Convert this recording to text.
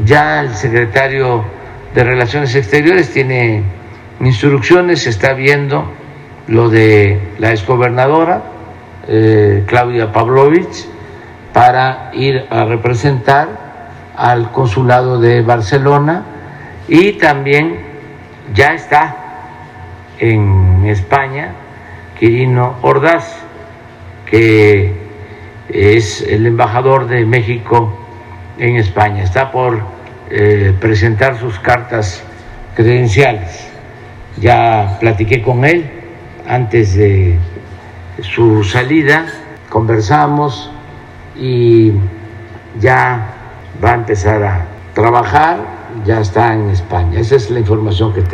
Ya el secretario de Relaciones Exteriores tiene instrucciones, se está viendo lo de la exgobernadora Claudia Pavlovich para ir a representar al consulado de Barcelona, y también ya está en España Quirino Ordaz, que es el embajador de México en España. Está por presentar sus cartas credenciales. Ya platiqué con él antes de su salida, conversamos y ya va a empezar a trabajar, ya está en España. Esa es la información que tengo.